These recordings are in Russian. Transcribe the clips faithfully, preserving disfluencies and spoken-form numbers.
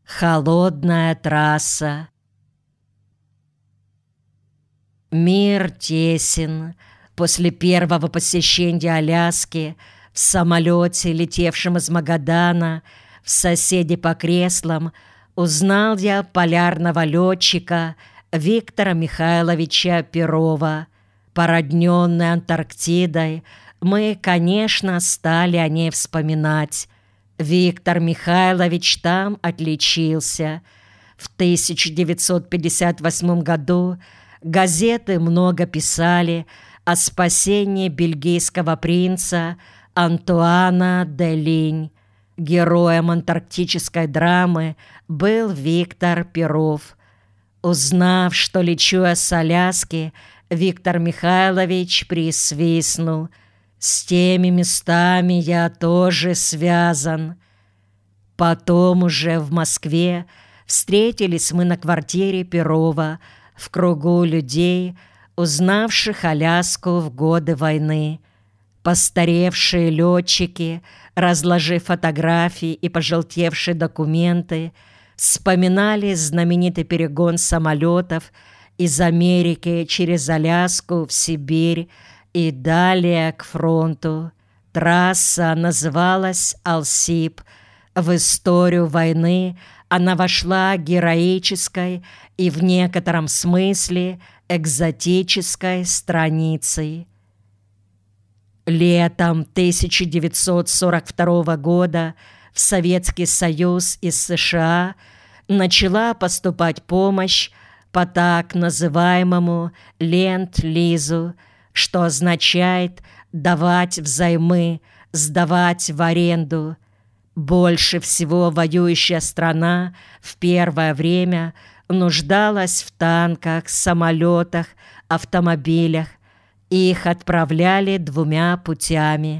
Холодная трасса. Мир тесен. После первого посещения Аляски в самолете, летевшем из Магадана, в соседи по креслам, узнал я полярного летчика Виктора Михайловича Перова. Породненный Антарктидой, мы, конечно, стали о ней вспоминать. Виктор Михайлович там отличился. В тысяча девятьсот пятьдесят восьмом году газеты много писали о спасении бельгийского принца Антуана де Линь. Героем антарктической драмы был Виктор Перов. Узнав, что лечу я с Аляски, Виктор Михайлович присвистнул: «С теми местами я тоже связан». Потом уже в Москве встретились мы на квартире Перова в кругу людей, узнавших Аляску в годы войны. Постаревшие летчики, разложив фотографии и пожелтевшие документы, вспоминали знаменитый перегон самолетов из Америки через Аляску в Сибирь и далее к фронту. Трасса называлась Алсип. В историю войны она вошла героической и в некотором смысле экзотической страницей. Летом тысяча девятьсот сорок второго года в Советский Союз из США начала поступать помощь по так называемому ленд-лизу, что означает давать взаймы, сдавать в аренду. Больше всего воюющая страна в первое время нуждалась в танках, самолетах, автомобилях. Их отправляли двумя путями.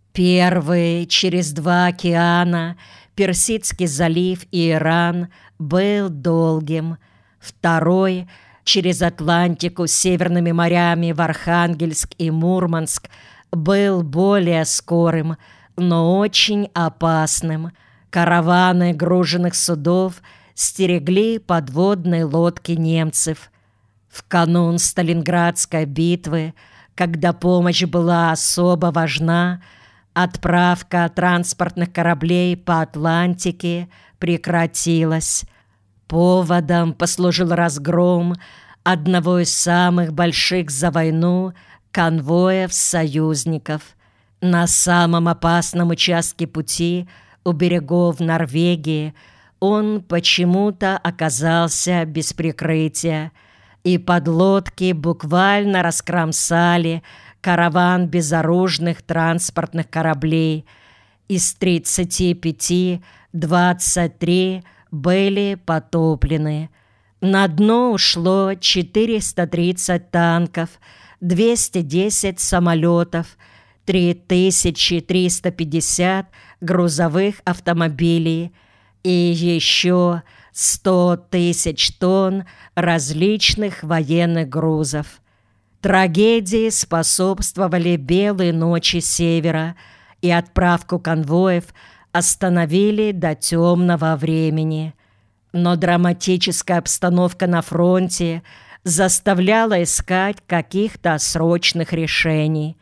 Первый через два океана, Персидский залив и Иран, был долгим. Второй через Атлантику с северными морями в Архангельск и Мурманск был более скорым, но очень опасным. Караваны груженных судов стерегли подводные лодки немцев. В канун Сталинградской битвы, когда помощь была особо важна, отправка транспортных кораблей по Атлантике прекратилась. Поводом послужил разгром одного из самых больших за войну конвоев союзников. На самом опасном участке пути у берегов Норвегии он почему-то оказался без прикрытия, и подлодки буквально раскромсали караван безоружных транспортных кораблей. Из тридцати пяти двадцать три были потоплены. На дно ушло четыреста тридцать танков, двести десять самолетов, три тысячи триста пятьдесят грузовых автомобилей и еще сто тысяч тонн различных военных грузов. Трагедии способствовали белые ночи севера, и отправку конвоев остановили до темного времени. Но драматическая обстановка на фронте заставляла искать каких-то срочных решений.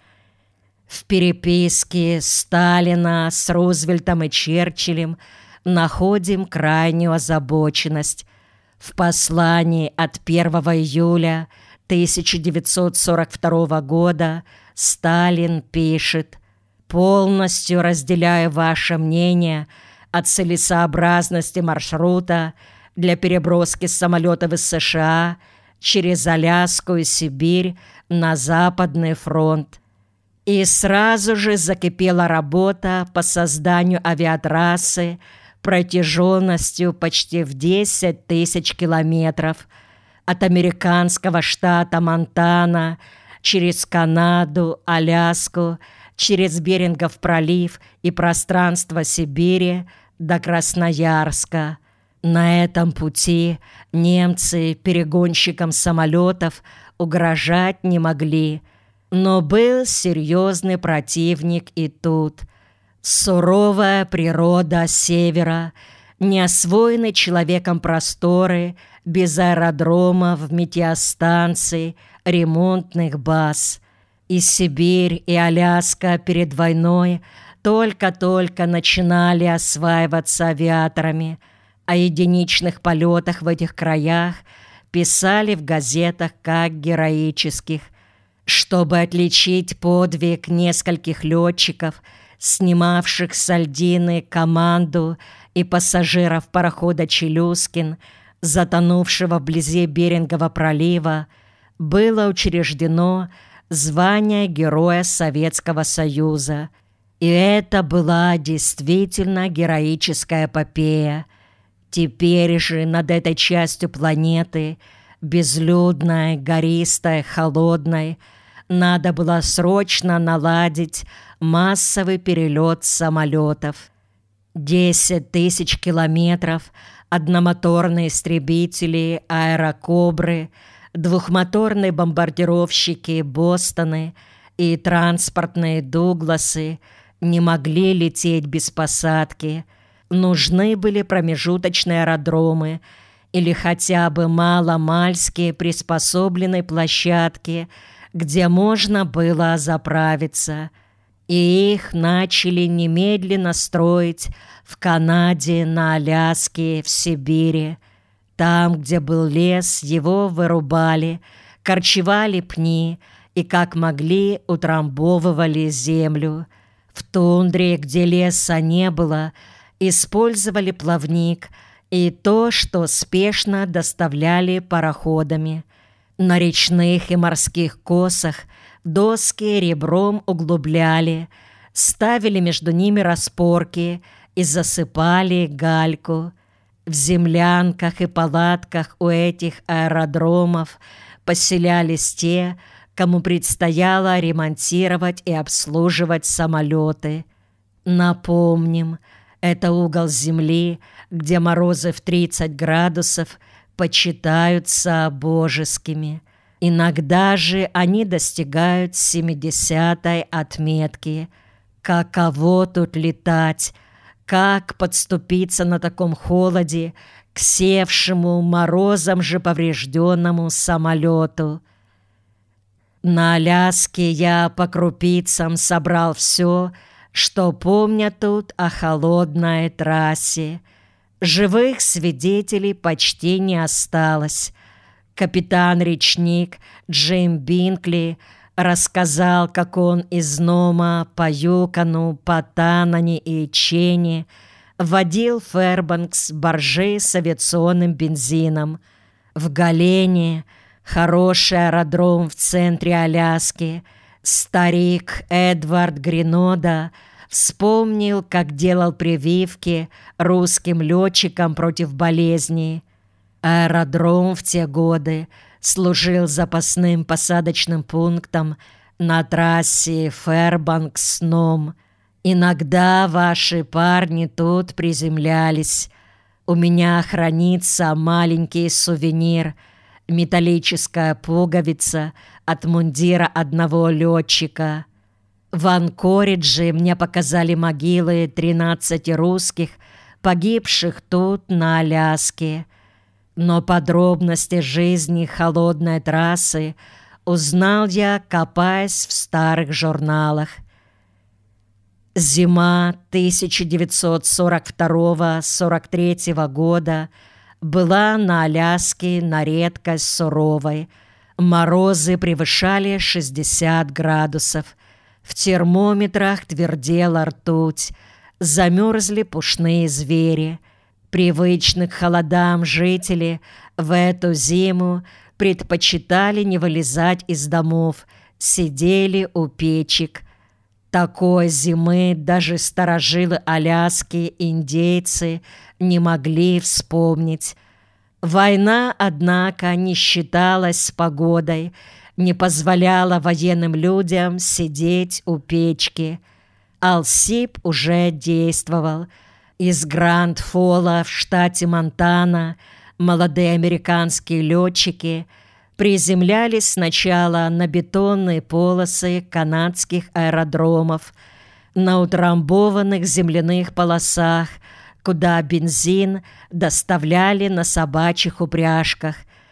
В переписке Сталина с Рузвельтом и Черчиллем находим крайнюю озабоченность. В послании от первого июля тысяча девятьсот сорок второго года Сталин пишет: «Полностью разделяю ваше мнение о целесообразности маршрута для переброски самолетов из США через Аляску и Сибирь на Западный фронт». И сразу же закипела работа по созданию авиатрассы протяженностью почти в десять тысяч километров от американского штата Монтана через Канаду, Аляску, через Берингов пролив и пространство Сибири до Красноярска. На этом пути немцы перегонщикам самолетов угрожать не могли, но был серьезный противник и тут. Суровая природа севера Не освоены человеком просторы, без аэродромов, метеостанций, ремонтных баз. И Сибирь, и Аляска перед войной только-только начинали осваиваться авиаторами. О единичных полетах в этих краях писали в газетах как героических. Чтобы отличить подвиг нескольких летчиков, снимавших с Альдины команду и пассажиров парохода «Челюскин», затонувшего вблизи Берингового пролива, было учреждено звание Героя Советского Союза. И это была действительно героическая эпопея. Теперь же над этой частью планеты, безлюдной, гористой, холодной, надо было срочно наладить массовый перелет самолетов. Десять тысяч километров, одномоторные истребители, аэрокобры, двухмоторные бомбардировщики «Бостоны» и транспортные «Дугласы» не могли лететь без посадки. Нужны были промежуточные аэродромы или хотя бы маломальские приспособленные площадки, где можно было заправиться. И их начали немедленно строить в Канаде, на Аляске, в Сибири. Там, где был лес, его вырубали, корчевали пни и, как могли, утрамбовывали землю. В тундре, где леса не было, использовали плавник и то, что спешно доставляли пароходами. На речных и морских косах доски ребром углубляли, ставили между ними распорки и засыпали гальку. В землянках и палатках у этих аэродромов поселялись те, кому предстояло ремонтировать и обслуживать самолеты. Напомним, это угол Земли, где морозы в тридцать градусов почитаются божескими. Иногда же они достигают семидесятой отметки. Каково тут летать? Как подступиться на таком холоде к севшему морозом же поврежденному самолету? На Аляске я по крупицам собрал все, что помню тут о холодной трассе. Живых свидетелей почти не осталось. Капитан-речник Джим Бинкли рассказал, как он из Нома по Юкону, по Танане и Чене водил в Фэрбанкс баржи с авиационным бензином. В Галене, хороший аэродром в центре Аляски, старик Эдвард Гринода вспомнил, как делал прививки русским летчикам против болезней. Аэродром в те годы служил запасным посадочным пунктом на трассе Фэрбанкс-Ном. Иногда ваши парни тут приземлялись. У меня хранится маленький сувенир — металлическая пуговица от мундира одного летчика. В Анкоридже мне показали могилы тринадцати русских, погибших тут, на Аляске. Но подробности жизни холодной трассы узнал я, копаясь в старых журналах. Зима тысяча девятьсот сорок второго — сорок третьего года была на Аляске на редкость суровой. Морозы превышали шестьдесят градусов. В термометрах твердела ртуть, замерзли пушные звери. Привычных к холодам жители в эту зиму предпочитали не вылезать из домов, сидели у печек. Такой зимы даже старожилы Аляски, индейцы, не могли вспомнить. Война, однако, не считалась с погодой, не позволяла военным людям сидеть у печки. Алсип уже действовал. Из Гранд-Фола в штате Монтана молодые американские летчики приземлялись сначала на бетонные полосы канадских аэродромов, на утрамбованных земляных полосах куда бензин доставляли на собачьих упряжках,